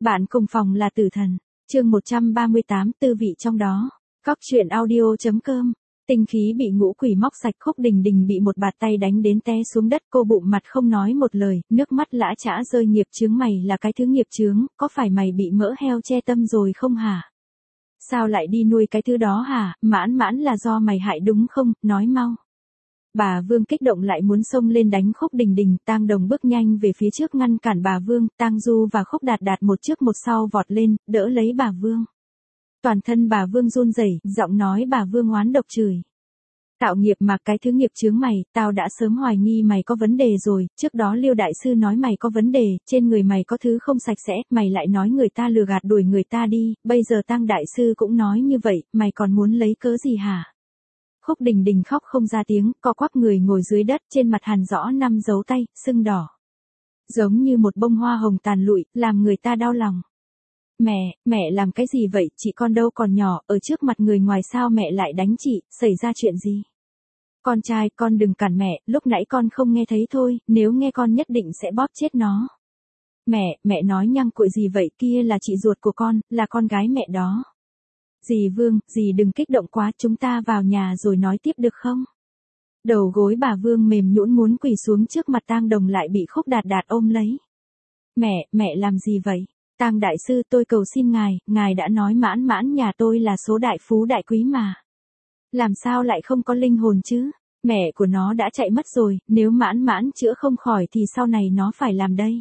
Bạn cùng phòng là tử thần. Chương 138 tư vị trong đó. Cóc truyện audio.com. Tinh khí bị ngũ quỷ móc sạch, Khúc Đình Đình bị một bạt tay đánh đến té xuống đất, cô bụng mặt không nói một lời, nước mắt lã chã rơi. Nghiệp chướng mày là cái thứ nghiệp chướng, có phải mày bị mỡ heo che tâm rồi không hả? Sao lại đi nuôi cái thứ đó hả? Mãn mãn là do mày hại đúng không? Nói mau. Bà Vương kích động lại muốn xông lên đánh Khúc Đình Đình. Tang Đồng bước nhanh về phía trước ngăn cản bà Vương. Tang Du và Khúc Đạt Đạt một trước một sau vọt lên, đỡ lấy bà Vương. Toàn thân bà Vương run rẩy, giọng nói bà Vương oán độc chửi. Tạo nghiệp mà, cái thứ nghiệp chướng mày, tao đã sớm hoài nghi mày có vấn đề rồi. Trước đó Liêu đại sư nói mày có vấn đề, trên người mày có thứ không sạch sẽ, mày lại nói người ta lừa gạt đuổi người ta đi, bây giờ Tang đại sư cũng nói như vậy, mày còn muốn lấy cớ gì hả? Khúc Đình Đình khóc không ra tiếng, co quắp người ngồi dưới đất, trên mặt hằn rõ 5 dấu tay, sưng đỏ. Giống như một bông hoa hồng tàn lụi, làm người ta đau lòng. Mẹ làm cái gì vậy, chị con đâu còn nhỏ, ở trước mặt người ngoài sao mẹ lại đánh chị, xảy ra chuyện gì? Con trai, con đừng cản mẹ, lúc nãy con không nghe thấy thôi, nếu nghe con nhất định sẽ bóp chết nó. Mẹ nói nhăng cuội gì vậy, kia là chị ruột của con, là con gái mẹ đó. Dì Vương, dì đừng kích động quá, chúng ta vào nhà rồi nói tiếp được không? Đầu gối bà Vương mềm nhũn muốn quỳ xuống trước mặt Tang Đồng lại bị Khúc Đạt Đạt ôm lấy. Mẹ làm gì vậy? Tang đại sư, tôi cầu xin ngài đã nói mãn mãn nhà tôi là số đại phú đại quý mà. Làm sao lại không có linh hồn chứ? Mẹ của nó đã chạy mất rồi, nếu mãn mãn chữa không khỏi thì sau này nó phải làm đây.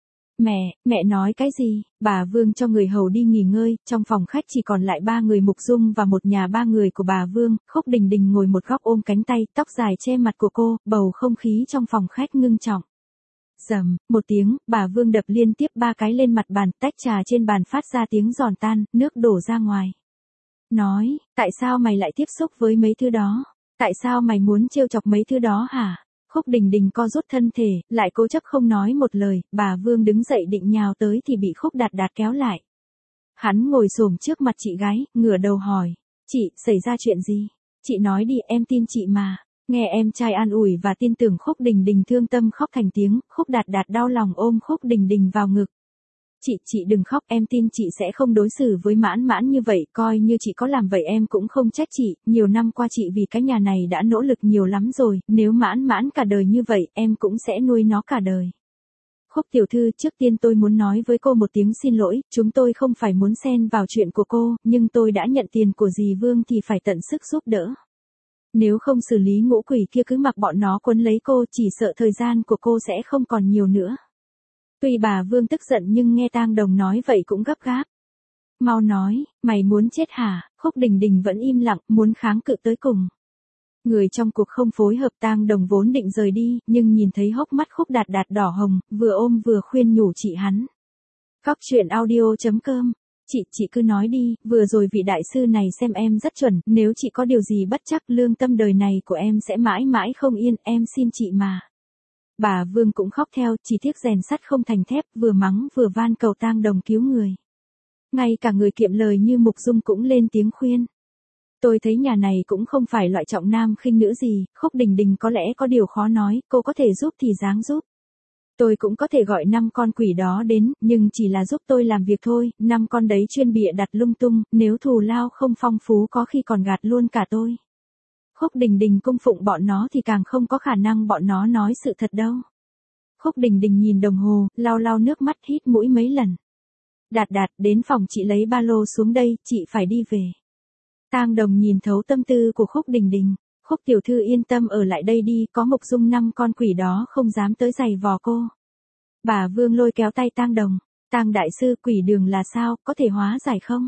Mẹ nói cái gì? Bà Vương cho người hầu đi nghỉ ngơi, trong phòng khách chỉ còn lại 3 người Mục Dung và một nhà 3 người của bà Vương. Khúc Đình Đình ngồi một góc ôm cánh tay, tóc dài che mặt của cô, bầu không khí trong phòng khách ngưng trọng. Rầm, một tiếng, bà Vương đập liên tiếp 3 cái lên mặt bàn, tách trà trên bàn phát ra tiếng giòn tan, nước đổ ra ngoài. Nói, tại sao mày lại tiếp xúc với mấy thứ đó? Tại sao mày muốn trêu chọc mấy thứ đó hả? Khúc Đình Đình co rút thân thể, lại cố chấp không nói một lời, bà Vương đứng dậy định nhào tới thì bị Khúc Đạt Đạt kéo lại. Hắn ngồi xổm trước mặt chị gái, ngửa đầu hỏi, chị, xảy ra chuyện gì? Chị nói đi, em tin chị mà. Nghe em trai an ủi và tin tưởng, Khúc Đình Đình thương tâm khóc thành tiếng. Khúc Đạt Đạt đau lòng ôm Khúc Đình Đình vào ngực. Chị đừng khóc, em tin chị sẽ không đối xử với mãn mãn như vậy, coi như chị có làm vậy em cũng không trách chị, nhiều năm qua chị vì cái nhà này đã nỗ lực nhiều lắm rồi, nếu mãn mãn cả đời như vậy, em cũng sẽ nuôi nó cả đời. Khúc tiểu thư, trước tiên tôi muốn nói với cô một tiếng xin lỗi, chúng tôi không phải muốn xen vào chuyện của cô, nhưng tôi đã nhận tiền của dì Vương thì phải tận sức giúp đỡ. Nếu không xử lý ngũ quỷ kia cứ mặc bọn nó quấn lấy cô, chỉ sợ thời gian của cô sẽ không còn nhiều nữa. Tuy bà Vương tức giận nhưng nghe Tang Đồng nói vậy cũng gấp gáp. Mau nói, mày muốn chết hả? Khúc Đình Đình vẫn im lặng, muốn kháng cự tới cùng. Người trong cuộc không phối hợp. Tang Đồng vốn định rời đi, nhưng nhìn thấy hốc mắt Khúc Đạt Đạt đỏ hồng, vừa ôm vừa khuyên nhủ chị hắn. Cóc truyện audio.com. Chị cứ nói đi, vừa rồi vị đại sư này xem em rất chuẩn, nếu chị có điều gì bất trắc, lương tâm đời này của em sẽ mãi mãi không yên, em xin chị mà. Bà Vương cũng khóc theo, chỉ tiếc rèn sắt không thành thép, vừa mắng vừa van cầu Tang Đồng cứu người. Ngay cả người kiệm lời như Mục Dung cũng lên tiếng khuyên. Tôi thấy nhà này cũng không phải loại trọng nam khinh nữ gì, Khúc Đình Đình có lẽ có điều khó nói, cô có thể giúp thì dáng giúp. Tôi cũng có thể gọi 5 con quỷ đó đến, nhưng chỉ là giúp tôi làm việc thôi, 5 con đấy chuyên bịa đặt lung tung, nếu thù lao không phong phú có khi còn gạt luôn cả tôi. Khúc Đình Đình cung phụng bọn nó thì càng không có khả năng bọn nó nói sự thật đâu. Khúc Đình Đình nhìn đồng hồ, lau nước mắt, hít mũi mấy lần. Đạt Đạt, đến phòng chị lấy ba lô xuống đây, chị phải đi về. Tang Đồng nhìn thấu tâm tư của Khúc Đình Đình. Khúc tiểu thư yên tâm ở lại đây đi, có Mục Dung 5 con quỷ đó không dám tới giày vò cô. Bà Vương lôi kéo tay Tang Đồng. Tang đại sư, quỷ đường là sao, có thể hóa giải không?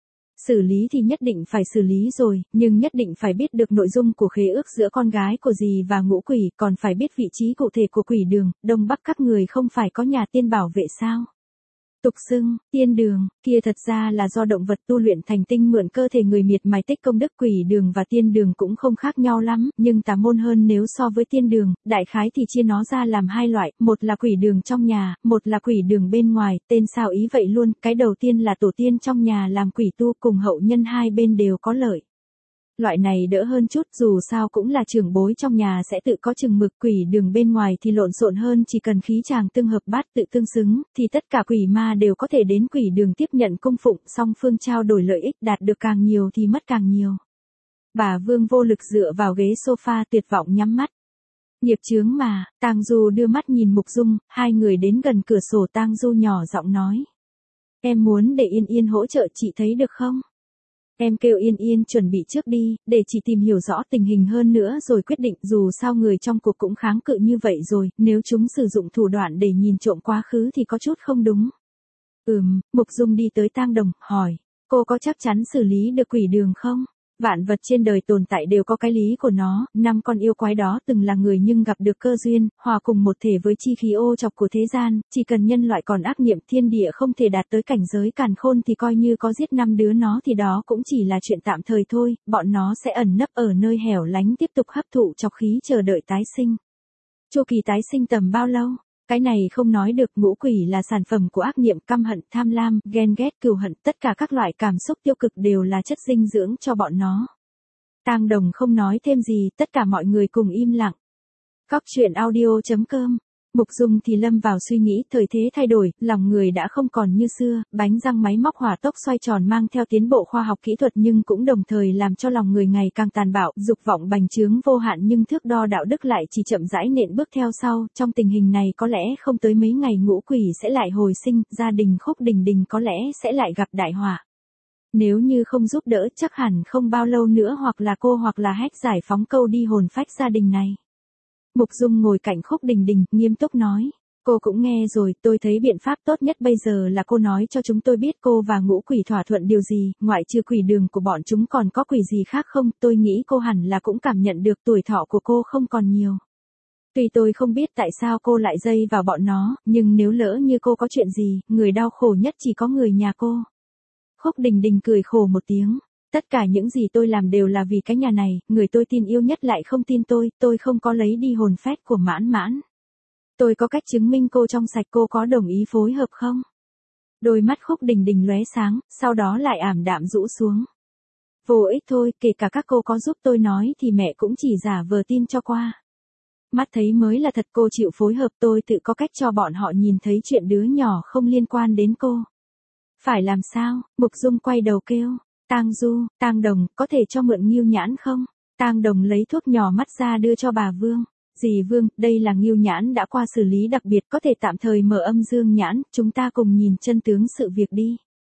Xử lý thì nhất định phải xử lý rồi, nhưng nhất định phải biết được nội dung của khế ước giữa con gái của dì và ngũ quỷ, còn phải biết vị trí cụ thể của quỷ đường. Đông Bắc các người không phải có nhà tiên bảo vệ sao? Tục xưng, tiên đường, kia thật ra là do động vật tu luyện thành tinh mượn cơ thể người miệt mài tích công đức. Quỷ đường và tiên đường cũng không khác nhau lắm, nhưng tà môn hơn nếu so với tiên đường, đại khái thì chia nó ra làm 2 loại, một là quỷ đường trong nhà, một là quỷ đường bên ngoài, tên sao ý vậy luôn, cái đầu tiên là tổ tiên trong nhà làm quỷ tu, cùng hậu nhân hai bên đều có lợi. Loại này đỡ hơn chút, dù sao cũng là trưởng bối trong nhà sẽ tự có chừng mực, quỷ đường bên ngoài thì lộn xộn hơn, chỉ cần khí chàng tương hợp bát tự tương xứng, thì tất cả quỷ ma đều có thể đến quỷ đường tiếp nhận cung phụng, song phương trao đổi lợi ích, đạt được càng nhiều thì mất càng nhiều. Bà Vương vô lực dựa vào ghế sofa tuyệt vọng nhắm mắt. Nghiệp chướng mà, Tang Du đưa mắt nhìn Mục Dung, hai người đến gần cửa sổ, Tang Du nhỏ giọng nói. Em muốn để Yên Yên hỗ trợ chị thấy được không? Em kêu Yên Yên chuẩn bị trước đi, để chị tìm hiểu rõ tình hình hơn nữa rồi quyết định, dù sao người trong cuộc cũng kháng cự như vậy rồi, nếu chúng sử dụng thủ đoạn để nhìn trộm quá khứ thì có chút không đúng. Mục Dung đi tới Tang Đồng, hỏi, cô có chắc chắn xử lý được quỷ đường không? Vạn vật trên đời tồn tại đều có cái lý của nó, 5 con yêu quái đó từng là người nhưng gặp được cơ duyên, hòa cùng một thể với chi khí ô chọc của thế gian, chỉ cần nhân loại còn ác niệm thiên địa không thể đạt tới cảnh giới càn khôn thì coi như có giết 5 đứa nó thì đó cũng chỉ là chuyện tạm thời thôi, bọn nó sẽ ẩn nấp ở nơi hẻo lánh tiếp tục hấp thụ chọc khí chờ đợi tái sinh. Chu kỳ tái sinh tầm bao lâu? Cái này không nói được, ngũ quỷ là sản phẩm của ác niệm, căm hận, tham lam, ghen ghét, cừu hận, tất cả các loại cảm xúc tiêu cực đều là chất dinh dưỡng cho bọn nó. Tang Đồng không nói thêm gì, tất cả mọi người cùng im lặng. Cóc truyện audio.com. Mục Dung thì lâm vào suy nghĩ, thời thế thay đổi, lòng người đã không còn như xưa, bánh răng máy móc hỏa tốc xoay tròn mang theo tiến bộ khoa học kỹ thuật nhưng cũng đồng thời làm cho lòng người ngày càng tàn bạo, dục vọng bành trướng vô hạn nhưng thước đo đạo đức lại chỉ chậm rãi nện bước theo sau, trong tình hình này có lẽ không tới mấy ngày ngũ quỷ sẽ lại hồi sinh, gia đình Khúc Đình Đình có lẽ sẽ lại gặp đại họa. Nếu như không giúp đỡ chắc hẳn không bao lâu nữa hoặc là cô hoặc là Hách giải phóng câu đi hồn phách gia đình này. Mục Dung ngồi cạnh Khúc Đình Đình, nghiêm túc nói. Cô cũng nghe rồi, tôi thấy biện pháp tốt nhất bây giờ là cô nói cho chúng tôi biết cô và ngũ quỷ thỏa thuận điều gì, ngoại trừ quỷ đường của bọn chúng còn có quỷ gì khác không, tôi nghĩ cô hẳn là cũng cảm nhận được tuổi thọ của cô không còn nhiều. Tuy tôi không biết tại sao cô lại dây vào bọn nó, nhưng nếu lỡ như cô có chuyện gì, người đau khổ nhất chỉ có người nhà cô. Khúc Đình Đình cười khổ một tiếng. Tất cả những gì tôi làm đều là vì cái nhà này, người tôi tin yêu nhất lại không tin tôi không có lấy đi hồn phách của Mãn Mãn. Tôi có cách chứng minh cô trong sạch, cô có đồng ý phối hợp không? Đôi mắt Khúc Đình Đình lóe sáng, sau đó lại ảm đạm rũ xuống. Vô ích thôi, kể cả các cô có giúp tôi nói thì mẹ cũng chỉ giả vờ tin cho qua. Mắt thấy mới là thật, cô chịu phối hợp, tôi tự có cách cho bọn họ nhìn thấy chuyện đứa nhỏ không liên quan đến cô. Phải làm sao? Mục Dung quay đầu kêu. Tang Du, Tang Đồng, có thể cho mượn ngưu nhãn không? Tang Đồng lấy thuốc nhỏ mắt ra đưa cho bà Vương. Dì Vương, đây là ngưu nhãn đã qua xử lý đặc biệt, có thể tạm thời mở âm dương nhãn, chúng ta cùng nhìn chân tướng sự việc đi.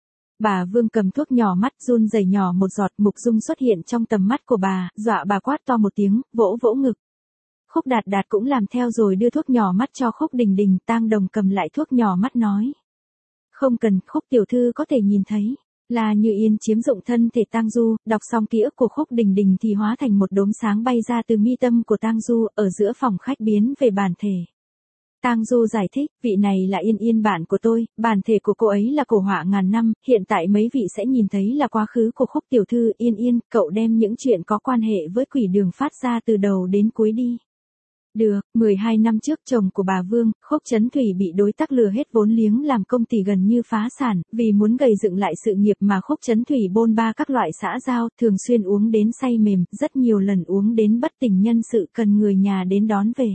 Bà Vương cầm thuốc nhỏ mắt run rẩy nhỏ một giọt, Mục Dung xuất hiện trong tầm mắt của bà, dọa bà quát to một tiếng, vỗ vỗ ngực. Khúc Đạt Đạt cũng làm theo rồi đưa thuốc nhỏ mắt cho Khúc Đình Đình, Tang Đồng cầm lại thuốc nhỏ mắt nói. Không cần, Khúc tiểu thư có thể nhìn thấy. Là Như Yên chiếm dụng thân thể Tang Du, đọc xong ký ức của Khúc Đình Đình thì hóa thành một đốm sáng bay ra từ mi tâm của Tang Du, ở giữa phòng khách biến về bản thể. Tang Du giải thích, vị này là Yên Yên bạn của tôi, bản thể của cô ấy là cổ họa ngàn năm, hiện tại mấy vị sẽ nhìn thấy là quá khứ của Khúc tiểu thư. Yên Yên, cậu đem những chuyện có quan hệ với quỷ đường phát ra từ đầu đến cuối đi. Được, 12 năm trước chồng của bà Vương, Khúc Chấn Thủy bị đối tác lừa hết vốn liếng làm công ty gần như phá sản, vì muốn gầy dựng lại sự nghiệp mà Khúc Chấn Thủy bôn ba các loại xã giao, thường xuyên uống đến say mềm, rất nhiều lần uống đến bất tỉnh nhân sự cần người nhà đến đón về.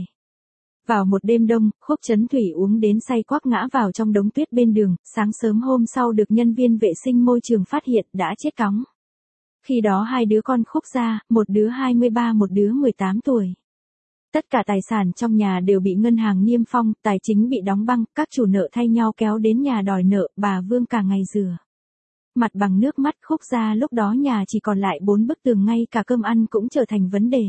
Vào một đêm đông, Khúc Chấn Thủy uống đến say quắc ngã vào trong đống tuyết bên đường, sáng sớm hôm sau được nhân viên vệ sinh môi trường phát hiện đã chết cóng. Khi đó hai đứa con Khúc ra, một đứa 23 một đứa 18 tuổi. Tất cả tài sản trong nhà đều bị ngân hàng niêm phong, tài chính bị đóng băng, các chủ nợ thay nhau kéo đến nhà đòi nợ, bà Vương cả ngày rửa mặt bằng nước mắt. Khúc ra lúc đó nhà chỉ còn lại 4 bức tường, ngay cả cơm ăn cũng trở thành vấn đề.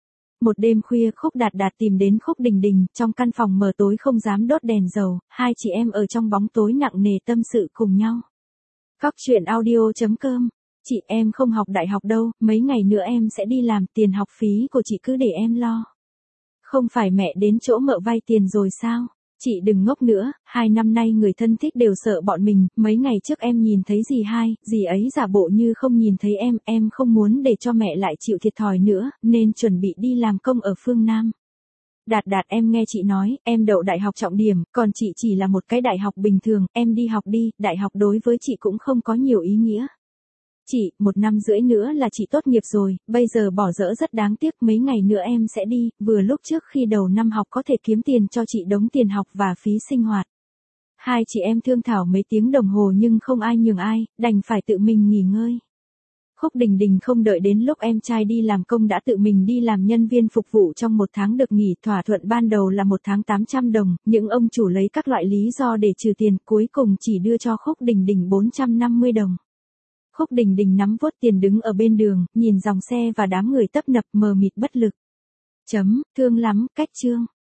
Một đêm khuya Khúc Đạt Đạt tìm đến Khúc Đình Đình, trong căn phòng mờ tối không dám đốt đèn dầu, hai chị em ở trong bóng tối nặng nề tâm sự cùng nhau. Cóc truyện audio.com. Chị em không học đại học đâu, mấy ngày nữa em sẽ đi làm, tiền học phí của chị cứ để em lo. Không phải mẹ đến chỗ mợ vay tiền rồi sao? Chị đừng ngốc nữa, 2 năm nay người thân thích đều sợ bọn mình, mấy ngày trước em nhìn thấy dì ấy giả bộ như không nhìn thấy em không muốn để cho mẹ lại chịu thiệt thòi nữa, nên chuẩn bị đi làm công ở phương Nam. Đạt Đạt, em nghe chị nói, em đậu đại học trọng điểm, còn chị chỉ là một cái đại học bình thường, em đi học đi, đại học đối với chị cũng không có nhiều ý nghĩa. Chị, 1 năm rưỡi nữa là chị tốt nghiệp rồi, bây giờ bỏ dở rất đáng tiếc, mấy ngày nữa em sẽ đi, vừa lúc trước khi đầu năm học có thể kiếm tiền cho chị đóng tiền học và phí sinh hoạt. Hai chị em thương thảo mấy tiếng đồng hồ nhưng không ai nhường ai, đành phải tự mình nghỉ ngơi. Khúc Đình Đình không đợi đến lúc em trai đi làm công đã tự mình đi làm nhân viên phục vụ trong 1 tháng được nghỉ, thỏa thuận ban đầu là 1 tháng 800 đồng, những ông chủ lấy các loại lý do để trừ tiền, cuối cùng chỉ đưa cho Khúc Đình Đình 450 đồng. Khúc Đình Đình nắm vuốt tiền đứng ở bên đường, nhìn dòng xe và đám người tấp nập mờ mịt bất lực. Thương lắm, cách chương.